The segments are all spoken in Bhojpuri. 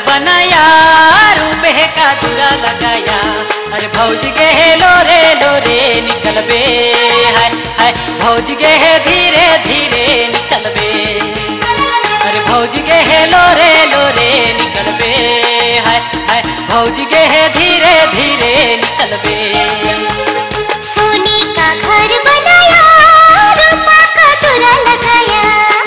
बनाया रूबे का दूरा लगाया। अरे भौजी गे लो रे निकल बे, हाय हाय भौजी गे धीरे धीरे निकल बे। अरे भौजी गे लो रे निकल बे, हाय हाय भौजी गे धीरे धीरे निकल बे। सोने का घर बनाया रूपा का दूरा लगाया।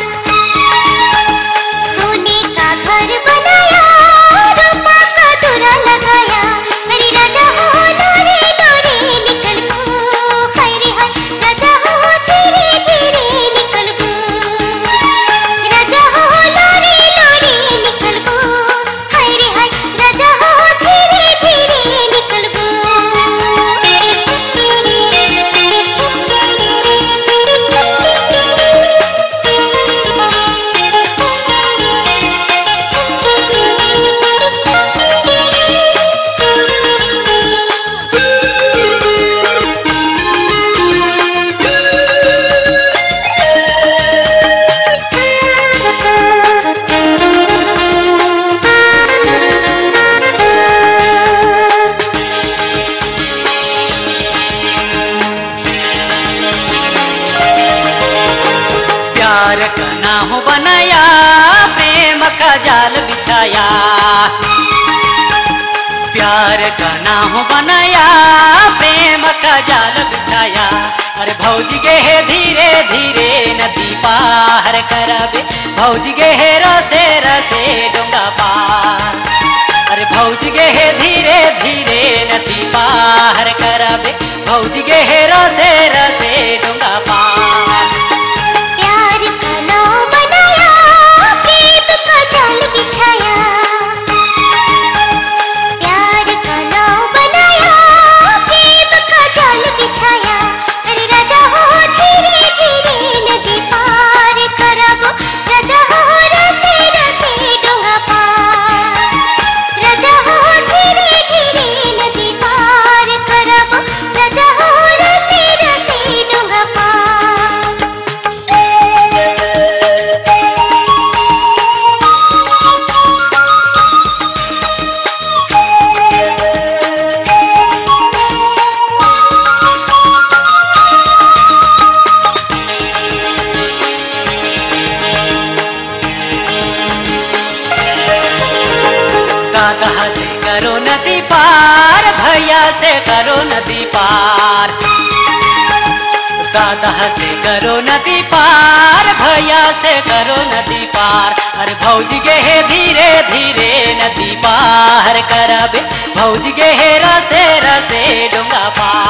सोने का घर बनाया रूपा का दूरा लगाया। अरे राजा हो लोरे निकल गो, हाय रे हाय राजा हो धीरे धीरे निकल गो। राजा हो लोरे निकल गो, हाय रे हाय राजा हो धीरे धीरे निकल गो। प्यार का नाम बनाया प्रेम का जाल बिछाया। प्यार का नाम बनाया प्रेम का जाल बिछाया। अरे भौजी गे धीरे धीरे नदी पार करबे, भौजी गे रसे रसे डोंगा पार। अरे भौजी गे धीरे धीरे नदी पार करबे, भौजी गे रसे रसे डोंगा पार। प्यार का नाव बनाया प्रीत का जाल बिछाया। प्यार का नाव बनाया प्रीत का जाल बिछाया। अरे राजा हो धीरे धीरे नदी पार करबो, राजा हो रसे रसे डोंगा पार। राजा हो धीरे धीरे नदी पार करबो, राजा हो रसे रसे डोंगा पार। दादा से करो नदी पार, भैया से करो नदी पार। दादा से करो नदी पार, भैया से करो नदी पार। अरे भौजी गे धीरे धीरे नदी पार करबे, भौजी गे रसे रसे डोंगा पार।